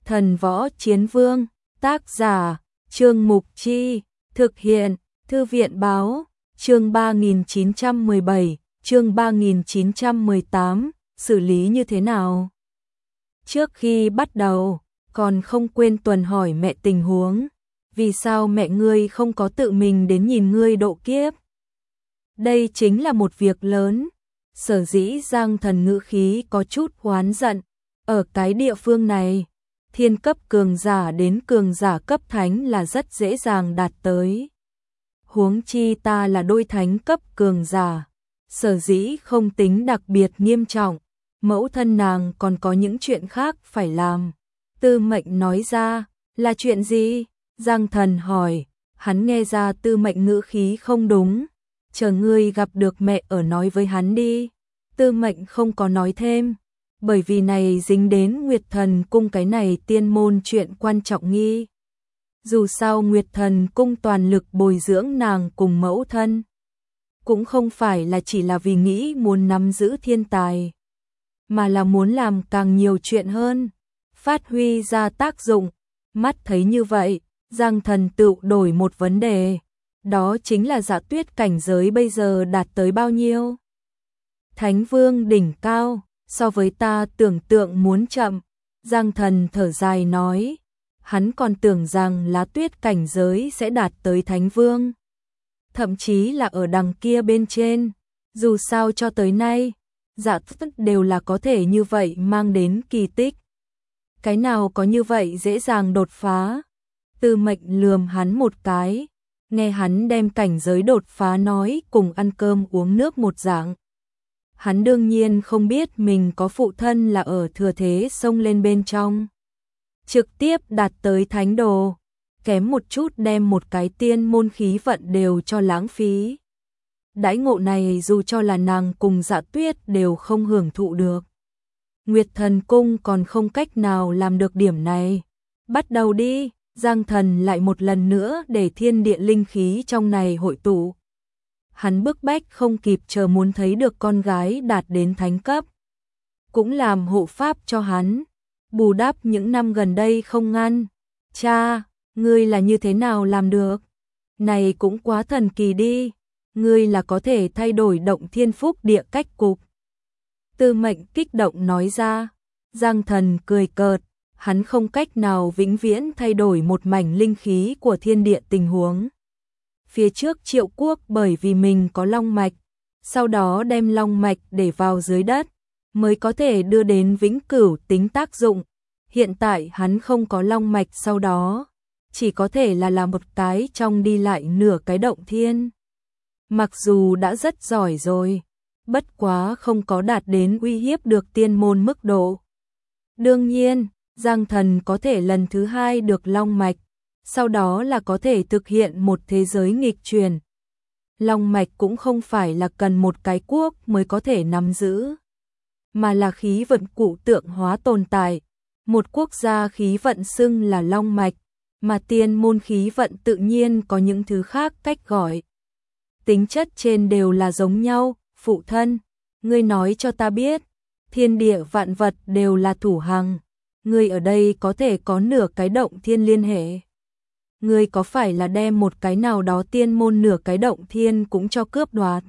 Thần Võ Chiến Vương, tác giả, Trương Mục Chi, thực hiện, Thư viện Báo, chương 3917, chương 3918, xử lý như thế nào? Trước khi bắt đầu, còn không quên tuần hỏi mẹ tình huống, vì sao mẹ ngươi không có tự mình đến nhìn ngươi độ kiếp? Đây chính là một việc lớn. Sở dĩ Giang Thần ngữ khí có chút oán giận, ở cái địa phương này, thiên cấp cường giả đến cường giả cấp thánh là rất dễ dàng đạt tới. Huống chi ta là đôi thánh cấp cường giả, sở dĩ không tính đặc biệt nghiêm trọng, mẫu thân nàng còn có những chuyện khác phải làm. Tư Mệnh nói ra, là chuyện gì? Giang Thần hỏi, hắn nghe ra Tư Mệnh ngữ khí không đúng, chờ ngươi gặp được mẹ ở nói với hắn đi. Tư Mệnh không có nói thêm, bởi vì này dính đến Nguyệt Thần Cung cái này tiên môn chuyện quan trọng nghi. Dù sao Nguyệt Thần Cung toàn lực bồi dưỡng nàng cùng mẫu thân, cũng không phải là chỉ là vì nghĩ muốn nắm giữ thiên tài, mà là muốn làm càng nhiều chuyện hơn, phát huy ra tác dụng. Mắt thấy như vậy, Giang Thần tự đổi một vấn đề, đó chính là Dạ Tuyết cảnh giới bây giờ đạt tới bao nhiêu? Thánh Vương đỉnh cao, so với ta tưởng tượng muốn chậm. Giang Thần thở dài nói, hắn còn tưởng rằng Lá Tuyết cảnh giới sẽ đạt tới Thánh Vương, thậm chí là ở đằng kia bên trên. Dù sao cho tới nay, Dạ Tuyết đều là có thể như vậy mang đến kỳ tích. Cái nào có như vậy dễ dàng đột phá? Tư Mệnh lườm hắn một cái, nghe hắn đem cảnh giới đột phá nói cùng ăn cơm uống nước một dạng. Hắn đương nhiên không biết mình có phụ thân là ở thừa thế xông lên bên trong, trực tiếp đạt tới thánh đồ, kém một chút đem một cái tiên môn khí vận đều cho lãng phí. Đãi ngộ này dù cho là nàng cùng Dạ Tuyết đều không hưởng thụ được. Nguyệt Thần Cung còn không cách nào làm được điểm này. Bắt đầu đi. Giang Thần lại một lần nữa để thiên địa linh khí trong này hội tụ. Hắn bức bách không kịp chờ muốn thấy được con gái đạt đến thánh cấp, cũng làm hộ pháp cho hắn, bù đắp những năm gần đây không ngăn. Cha, ngươi là như thế nào làm được? Này cũng quá thần kỳ đi, ngươi là có thể thay đổi động thiên phúc địa cách cục. Tư Mệnh kích động nói ra. Giang Thần cười cợt, hắn không cách nào vĩnh viễn thay đổi một mảnh linh khí của thiên địa tình huống. Phía trước Triệu Quốc bởi vì mình có long mạch, sau đó đem long mạch để vào dưới đất, mới có thể đưa đến vĩnh cửu tính tác dụng. Hiện tại hắn không có long mạch, sau đó chỉ có thể là một cái trong đi lại nửa cái động thiên. Mặc dù đã rất giỏi rồi, bất quá không có đạt đến uy hiếp được tiên môn mức độ. Đương nhiên, Giang Thần có thể lần thứ hai được long mạch, sau đó là có thể thực hiện một thế giới nghịch chuyển. Long mạch cũng không phải là cần một cái quốc mới có thể nắm giữ, mà là khí vận cụ tượng hóa tồn tại. Một quốc gia khí vận xưng là long mạch, mà tiên môn khí vận tự nhiên có những thứ khác cách gọi. Tính chất trên đều là giống nhau. Phụ thân, ngươi nói cho ta biết, thiên địa vạn vật đều là thủ hằng, ngươi ở đây có thể có nửa cái động thiên liên hệ. Ngươi có phải là đem một cái nào đó tiên môn nửa cái động thiên cũng cho cướp đoạt?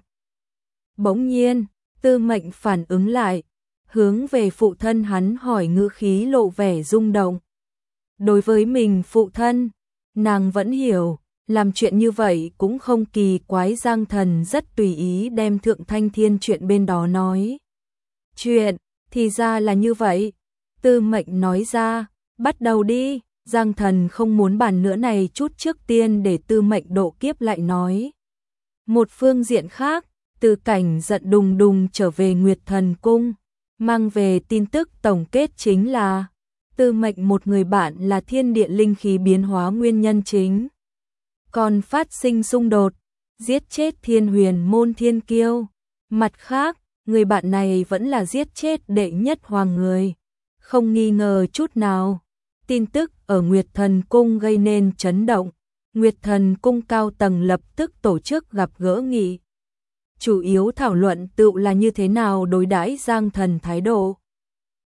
Bỗng nhiên, Tư Mệnh phản ứng lại, hướng về phụ thân hắn hỏi, ngữ khí lộ vẻ rung động. Đối với mình phụ thân, nàng vẫn hiểu, làm chuyện như vậy cũng không kỳ quái. Giang Thần rất tùy ý đem Thượng Thanh Thiên chuyện bên đó nói. Chuyện, thì ra là như vậy. Tư Mệnh nói ra, bắt đầu đi. Giang Thần không muốn bàn nữa này chút, trước tiên để Tư Mệnh độ kiếp lại nói. Một phương diện khác, Từ Cảnh giận đùng đùng trở về Nguyệt Thần Cung, mang về tin tức tổng kết chính là Tư Mệnh một người bạn là thiên địa linh khí biến hóa nguyên nhân chính, còn phát sinh xung đột, giết chết Thiên Huyền môn thiên kiêu. Mặt khác, người bạn này vẫn là giết chết đệ nhất hoàng người, không nghi ngờ chút nào. Tin tức ở Nguyệt Thần Cung gây nên chấn động. Nguyệt Thần Cung cao tầng lập tức tổ chức gặp gỡ nghị. Chủ yếu thảo luận tự là như thế nào đối đãi Giang Thần thái độ.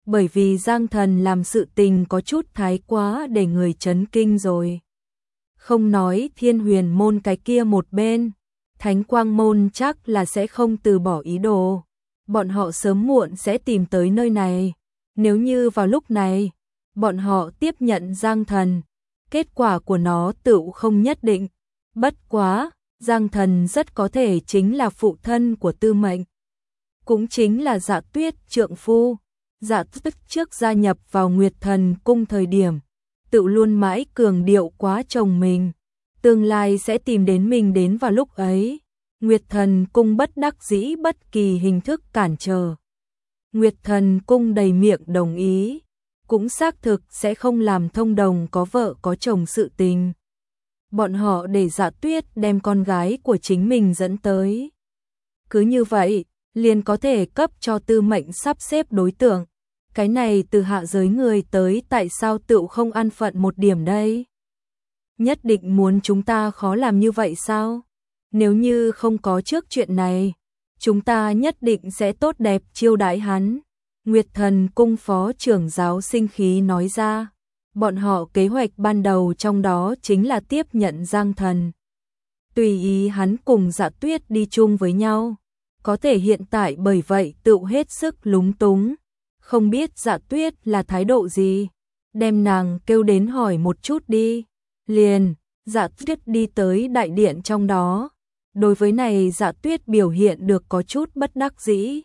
bởi vì Giang Thần làm sự tình có chút thái quá để người chấn kinh rồi. Không nói Thiên Huyền môn cái kia một bên, Thánh Quang môn chắc là sẽ không từ bỏ ý đồ. Bọn họ sớm muộn sẽ tìm tới nơi này. Nếu như vào lúc này, bọn họ tiếp nhận Giang Thần, kết quả của nó tựu không nhất định. Bất quá, Giang Thần rất có thể chính là phụ thân của Tư Mệnh. Cũng chính là Dạ Tuyết trượng phu. Dạ Tuyết trước gia nhập vào Nguyệt Thần cung thời điểm, tự luôn mãi cường điệu quá chồng mình. Tương lai sẽ tìm đến mình đến vào lúc ấy. Nguyệt Thần cung bất đắc dĩ bất kỳ hình thức cản trở. Nguyệt Thần cung đầy miệng đồng ý, cũng xác thực sẽ không làm thông đồng có vợ có chồng sự tình. Bọn họ để Dạ Tuyết đem con gái của chính mình dẫn tới. Cứ như vậy, liền có thể cấp cho Tư Mệnh sắp xếp đối tượng. Cái này từ hạ giới người tới tại sao tựu không an phận một điểm đây? Nhất định muốn chúng ta khó làm như vậy sao? Nếu như không có trước chuyện này, chúng ta nhất định sẽ tốt đẹp chiêu đãi hắn. Nguyệt Thần cung phó trưởng giáo sinh khí nói ra. Bọn họ kế hoạch ban đầu trong đó chính là tiếp nhận Giang Thần. Tùy ý hắn cùng Dạ Tuyết đi chung với nhau. Có thể hiện tại bởi vậy tự hết sức lúng túng. Không biết Dạ Tuyết là thái độ gì. Đem nàng kêu đến hỏi một chút đi. Liền, Dạ Tuyết đi tới đại điện trong đó. Đối với này Dạ Tuyết biểu hiện được có chút bất đắc dĩ.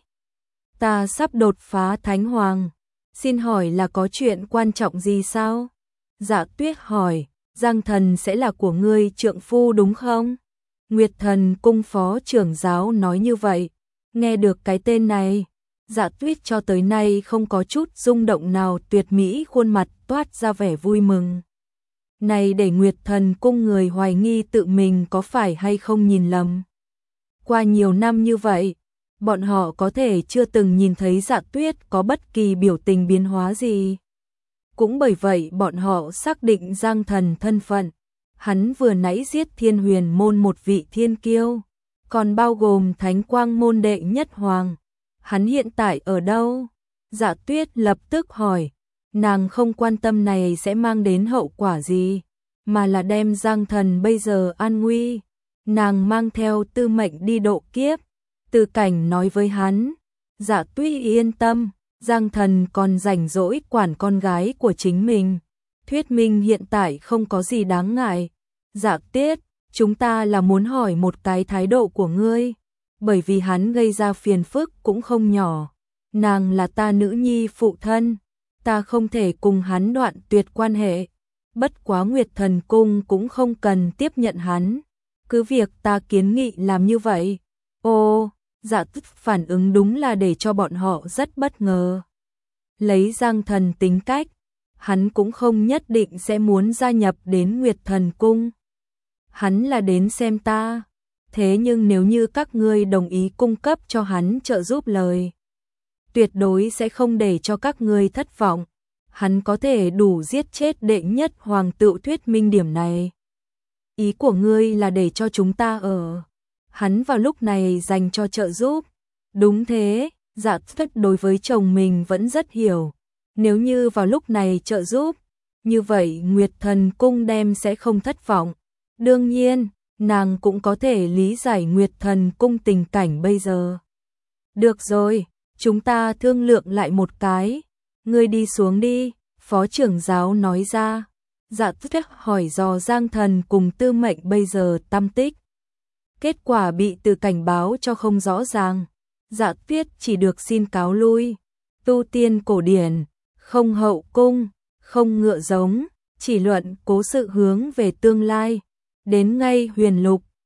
Ta sắp đột phá Thánh Hoàng. Xin hỏi là có chuyện quan trọng gì sao? Dạ Tuyết hỏi, Giang Thần sẽ là của ngươi trượng phu đúng không? Nguyệt Thần cung phó trưởng giáo nói như vậy. Nghe được cái tên này, Dạ Tuyết cho tới nay không có chút rung động nào, tuyệt mỹ khuôn mặt toát ra vẻ vui mừng. Này để Nguyệt Thần cung người hoài nghi tự mình có phải hay không nhìn lầm. Qua nhiều năm như vậy, bọn họ có thể chưa từng nhìn thấy Dạ Tuyết có bất kỳ biểu tình biến hóa gì. Cũng bởi vậy bọn họ xác định Giang Thần thân phận. Hắn vừa nãy giết Thiên Huyền môn một vị thiên kiêu, còn bao gồm Thánh Quang môn đệ nhất hoàng. Hắn hiện tại ở đâu? Dạ Tuyết lập tức hỏi. Nàng không quan tâm này sẽ mang đến hậu quả gì, mà là đem Giang Thần bây giờ an nguy. Nàng mang theo Tư Mệnh đi độ kiếp. Tư Cảnh nói với hắn, Dạ Tuyết yên tâm, Giang Thần còn rảnh rỗi quản con gái của chính mình. Thuyết minh hiện tại không có gì đáng ngại. Dạ Tuyết, chúng ta là muốn hỏi một cái thái độ của ngươi, bởi vì hắn gây ra phiền phức cũng không nhỏ. Nàng là ta nữ nhi phụ thân, ta không thể cùng hắn đoạn tuyệt quan hệ. Bất quá Nguyệt Thần cung cũng không cần tiếp nhận hắn, cứ việc ta kiến nghị làm như vậy. Ô, Dạ Tuyết phản ứng đúng là để cho bọn họ rất bất ngờ. Lấy Giang Thần tính cách, hắn cũng không nhất định sẽ muốn gia nhập đến Nguyệt Thần cung. Hắn là đến xem ta. Thế nhưng nếu như các ngươi đồng ý cung cấp cho hắn trợ giúp lời, tuyệt đối sẽ không để cho các ngươi thất vọng. Hắn có thể đủ giết chết đệ nhất hoàng tự thuyết minh điểm này. Ý của ngươi là để cho chúng ta ở. Hắn vào lúc này dành cho trợ giúp. Đúng thế, Dạ Tuyết đối với chồng mình vẫn rất hiểu. Nếu như vào lúc này trợ giúp, như vậy Nguyệt Thần cung đem sẽ không thất vọng. Đương nhiên, nàng cũng có thể lý giải Nguyệt Thần cung tình cảnh bây giờ. Được rồi, chúng ta thương lượng lại một cái. Ngươi đi xuống đi, phó trưởng giáo nói ra. Dạ Tuyết hỏi dò Giang Thần cùng Tư Mệnh bây giờ tâm tích. Kết quả bị Từ cảnh báo cho không rõ ràng. Dạ Tuyết chỉ được xin cáo lui. Tu tiên cổ điển, không hậu cung, không ngựa giống, chỉ luận cố sự hướng về tương lai. Đến ngay Huyền Lục,